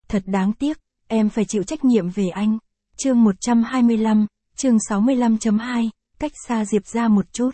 Thật đáng tiếc, em phải chịu trách nhiệm về anh. Chương 125, chương 65.2, cách xa Diệp ra một chút.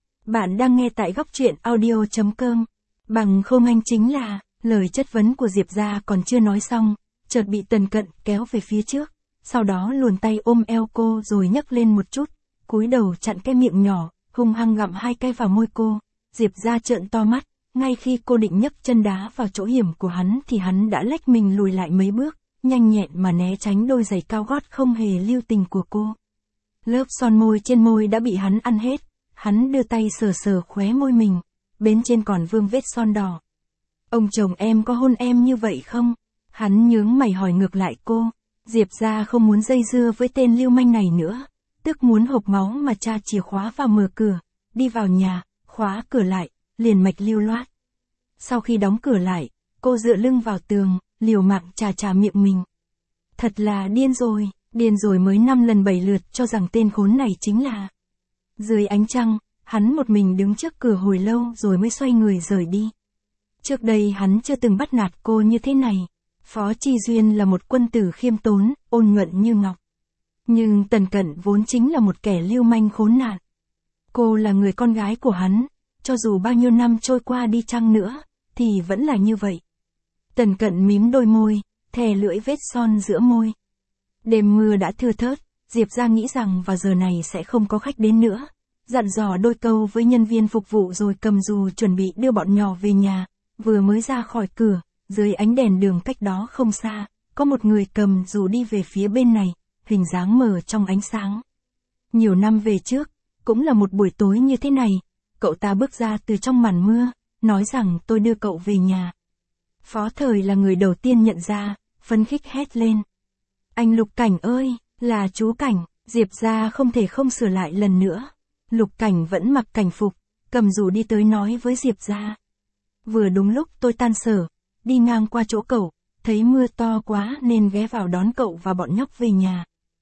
Bạn đang nghe tại góc truyện audio.com. Bằng không anh chính là, lời chất vấn của Diệp ra còn chưa nói xong, chợt bị Tần Cận kéo về phía trước, sau đó luồn tay ôm eo cô rồi nhấc lên một chút, cúi đầu chặn cái miệng nhỏ, hung hăng gặm 2 cái vào môi cô. Diệp ra trợn to mắt, ngay khi cô định nhấc chân đá vào chỗ hiểm của hắn thì hắn đã lách mình lùi lại mấy bước, nhanh nhẹn mà né tránh đôi giày cao gót không hề lưu tình của cô. Lớp son môi trên môi đã bị hắn ăn hết, hắn đưa tay sờ sờ khóe môi mình, bên trên còn vương vết son đỏ. Ông chồng em có hôn em như vậy không? Hắn nhướng mày hỏi ngược lại cô. Diệp ra không muốn dây dưa với tên lưu manh này nữa, tức muốn hộc máu mà tra chìa khóa vào mở cửa, đi vào nhà, khóa cửa lại, liền mạch lưu loát. Sau khi đóng cửa lại, cô dựa lưng vào tường, liều mạng chà miệng mình. Thật là điên rồi mới 5 lần 7 lượt cho rằng tên khốn này chính là. Dưới ánh trăng, hắn một mình đứng trước cửa hồi lâu rồi mới xoay người rời đi. Trước đây hắn chưa từng bắt nạt cô như thế này. Phó Chi Duyên là một quân tử khiêm tốn, ôn nhuận như ngọc. Nhưng Tần Cận vốn chính là một kẻ lưu manh khốn nạn. Cô là người con gái của hắn, cho dù bao nhiêu năm trôi qua đi chăng nữa, thì vẫn là như vậy. Tần Cận mím đôi môi, thè lưỡi vết son giữa môi. Đêm mưa đã thưa thớt, Diệp ra nghĩ rằng vào giờ này sẽ không có khách đến nữa. Dặn dò đôi câu với nhân viên phục vụ rồi cầm dù chuẩn bị đưa bọn nhỏ về nhà. Vừa mới ra khỏi cửa, dưới ánh đèn đường cách đó không xa, có một người cầm dù đi về phía bên này, hình dáng mờ trong ánh sáng. Nhiều năm về trước, cũng là một buổi tối như thế này, cậu ta bước ra từ trong màn mưa, nói rằng tôi đưa cậu về nhà. Phó Thời là người đầu tiên nhận ra, phấn khích hét lên. Anh Lục Cảnh ơi, là chú Cảnh. Diệp ra không thể không sửa lại lần nữa. Lục Cảnh vẫn mặc cảnh phục, cầm dù đi tới nói với Diệp ra. Vừa đúng lúc tôi tan sở, đi ngang qua chỗ cậu, thấy mưa to quá nên ghé vào đón cậu và bọn nhóc về nhà.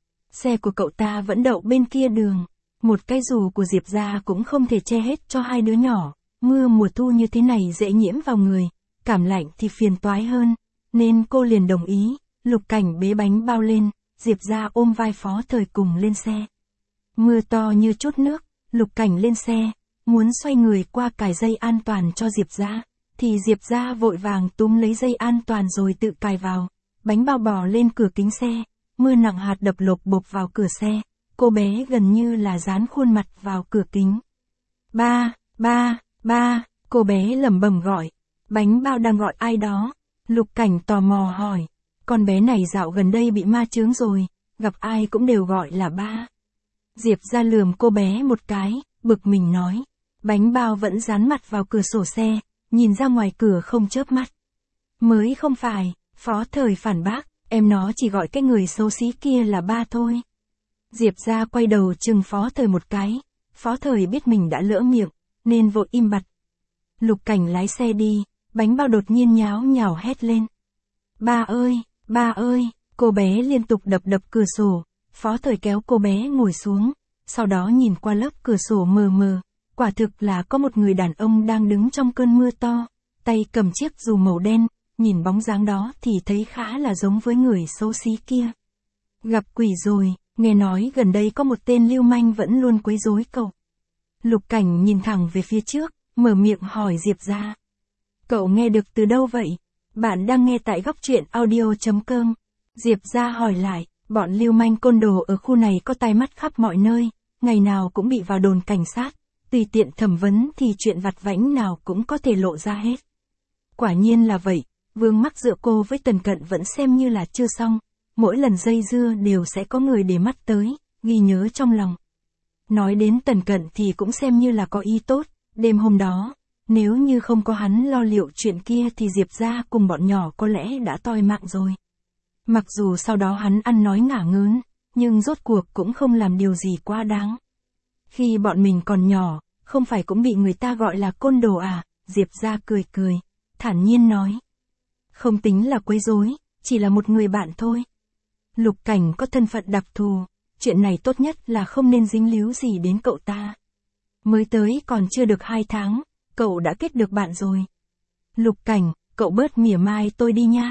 Xe của cậu ta vẫn đậu bên kia đường, một cái dù của Diệp ra cũng không thể che hết cho 2 đứa nhỏ, mưa mùa thu như thế này dễ nhiễm vào người, cảm lạnh thì phiền toái hơn, nên cô liền đồng ý. Lục Cảnh bế bánh bao lên, Diệp ra ôm vai Phó Thời cùng lên xe. Mưa to như chút nước, Lục Cảnh lên xe, muốn xoay người qua cài dây an toàn cho Diệp ra, thì Diệp ra vội vàng túm lấy dây an toàn rồi tự cài vào. Bánh bao bò lên cửa kính xe, mưa nặng hạt đập lộp bộp vào cửa xe, cô bé gần như là dán khuôn mặt vào cửa kính. Ba, cô bé lẩm bẩm gọi. Bánh bao đang gọi ai đó. Lục Cảnh tò mò hỏi. Con bé này dạo gần đây bị ma chướng rồi, gặp ai cũng đều gọi là ba. Diệp ra lườm cô bé một cái, bực mình nói. Bánh bao vẫn dán mặt vào cửa sổ xe, nhìn ra ngoài cửa không chớp mắt. Mới không phải, Phó Thời phản bác, em nó chỉ gọi cái người xấu xí kia là ba thôi. Diệp ra quay đầu chừng Phó Thời một cái, Phó Thời biết mình đã lỡ miệng, nên vội im bặt. Lục Cảnh lái xe đi, bánh bao đột nhiên nháo nhào hét lên. Ba ơi, cô bé liên tục đập cửa sổ, Phó Thời kéo cô bé ngồi xuống, sau đó nhìn qua lớp cửa sổ mờ mờ, quả thực là có một người đàn ông đang đứng trong cơn mưa to, tay cầm chiếc dù màu đen, nhìn bóng dáng đó thì thấy khá là giống với người xấu xí kia. Gặp quỷ rồi, nghe nói gần đây có một tên lưu manh vẫn luôn quấy rối cậu. Lục Cảnh nhìn thẳng về phía trước, mở miệng hỏi Diệp ra. Cậu nghe được từ đâu vậy? Bạn đang nghe tại góc truyện audio.com. Diệp ra hỏi lại, bọn lưu manh côn đồ ở khu này có tai mắt khắp mọi nơi, ngày nào cũng bị vào đồn cảnh sát, tùy tiện thẩm vấn thì chuyện vặt vãnh nào cũng có thể lộ ra hết. Quả nhiên là vậy, vương mắc giữa cô với Tần Cận vẫn xem như là chưa xong, mỗi lần dây dưa đều sẽ có người để mắt tới, ghi nhớ trong lòng. Nói đến Tần Cận thì cũng xem như là có ý tốt, đêm hôm đó, nếu như không có hắn lo liệu chuyện kia thì Diệp ra cùng bọn nhỏ có lẽ đã toi mạng rồi. Mặc dù sau đó hắn ăn nói ngả ngớn, nhưng rốt cuộc cũng không làm điều gì quá đáng. Khi bọn mình còn nhỏ, không phải cũng bị người ta gọi là côn đồ à? Diệp ra cười, thản nhiên nói. Không tính là quấy rối, chỉ là một người bạn thôi. Lục Cảnh có thân phận đặc thù, chuyện này tốt nhất là không nên dính líu gì đến cậu ta. Mới tới còn chưa được 2 tháng, cậu đã kết được bạn rồi. Lục Cảnh, cậu bớt mỉa mai tôi đi nha.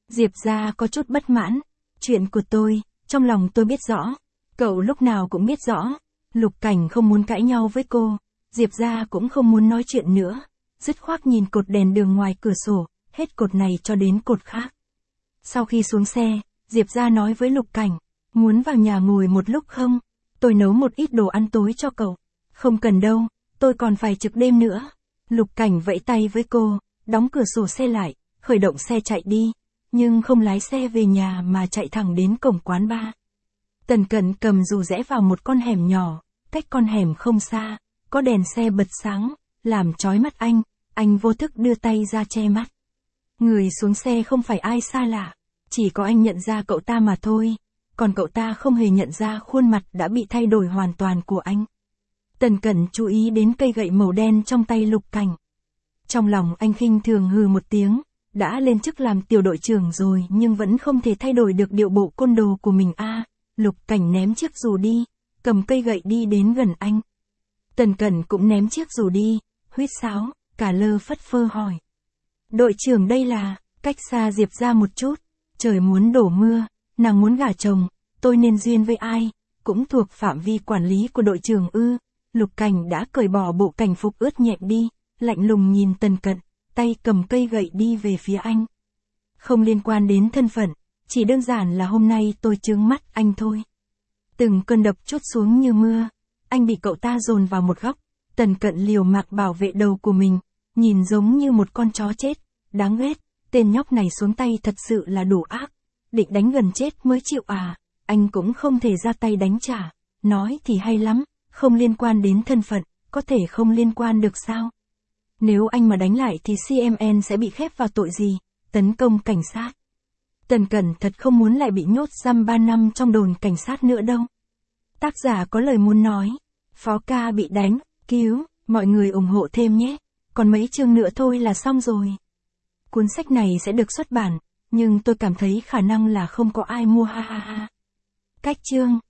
Diệp Gia có chút bất mãn. Chuyện của tôi, trong lòng tôi biết rõ. Cậu lúc nào cũng biết rõ. Lục Cảnh không muốn cãi nhau với cô. Diệp Gia cũng không muốn nói chuyện nữa. Dứt khoát nhìn cột đèn đường ngoài cửa sổ, hết cột này cho đến cột khác. Sau khi xuống xe, Diệp Gia nói với Lục Cảnh, muốn vào nhà ngồi một lúc không? Tôi nấu một ít đồ ăn tối cho cậu. Không cần đâu, tôi còn phải trực đêm nữa. Lục Cảnh vẫy tay với cô, đóng cửa sổ xe lại, khởi động xe chạy đi, nhưng không lái xe về nhà mà chạy thẳng đến cổng quán bar. Tần Cẩn cầm dù rẽ vào một con hẻm nhỏ, cách con hẻm không xa, có đèn xe bật sáng, làm chói mắt anh vô thức đưa tay ra che mắt. Người xuống xe không phải ai xa lạ, chỉ có anh nhận ra cậu ta mà thôi, còn cậu ta không hề nhận ra khuôn mặt đã bị thay đổi hoàn toàn của anh. Tần Cẩn chú ý đến cây gậy màu đen trong tay Lục Cảnh. Trong lòng anh khinh thường hừ một tiếng, đã lên chức làm tiểu đội trưởng rồi nhưng vẫn không thể thay đổi được điệu bộ côn đồ của mình a. Lục Cảnh ném chiếc dù đi, cầm cây gậy đi đến gần anh. Tần Cẩn cũng ném chiếc dù đi, huýt sáo, cả lơ phất phơ hỏi. Đội trưởng đây là, cách xa Diệp Gia một chút, trời muốn đổ mưa, nàng muốn gả chồng, tôi nên duyên với ai, cũng thuộc phạm vi quản lý của đội trưởng ư. Lục Cảnh đã cởi bỏ bộ cảnh phục ướt nhẹp đi, lạnh lùng nhìn Tần Cẩn, tay cầm cây gậy đi về phía anh. Không liên quan đến thân phận, chỉ đơn giản là hôm nay tôi chướng mắt anh thôi. Từng cơn đập trút xuống như mưa, anh bị cậu ta dồn vào một góc, Tần Cẩn liều mạng bảo vệ đầu của mình, nhìn giống như một con chó chết, đáng ghét, tên nhóc này xuống tay thật sự là đủ ác, định đánh gần chết mới chịu à, anh cũng không thể ra tay đánh trả, nói thì hay lắm, không liên quan đến thân phận, có thể không liên quan được sao? Nếu anh mà đánh lại thì CMN sẽ bị khép vào tội gì? Tấn công cảnh sát. Tần Cẩn thật không muốn lại bị nhốt giam 3 năm trong đồn cảnh sát nữa đâu. Tác giả có lời muốn nói. Phó ca bị đánh, cứu, mọi người ủng hộ thêm nhé. Còn mấy chương nữa thôi là xong rồi. Cuốn sách này sẽ được xuất bản, nhưng tôi cảm thấy khả năng là không có ai mua ha ha ha. Cách chương.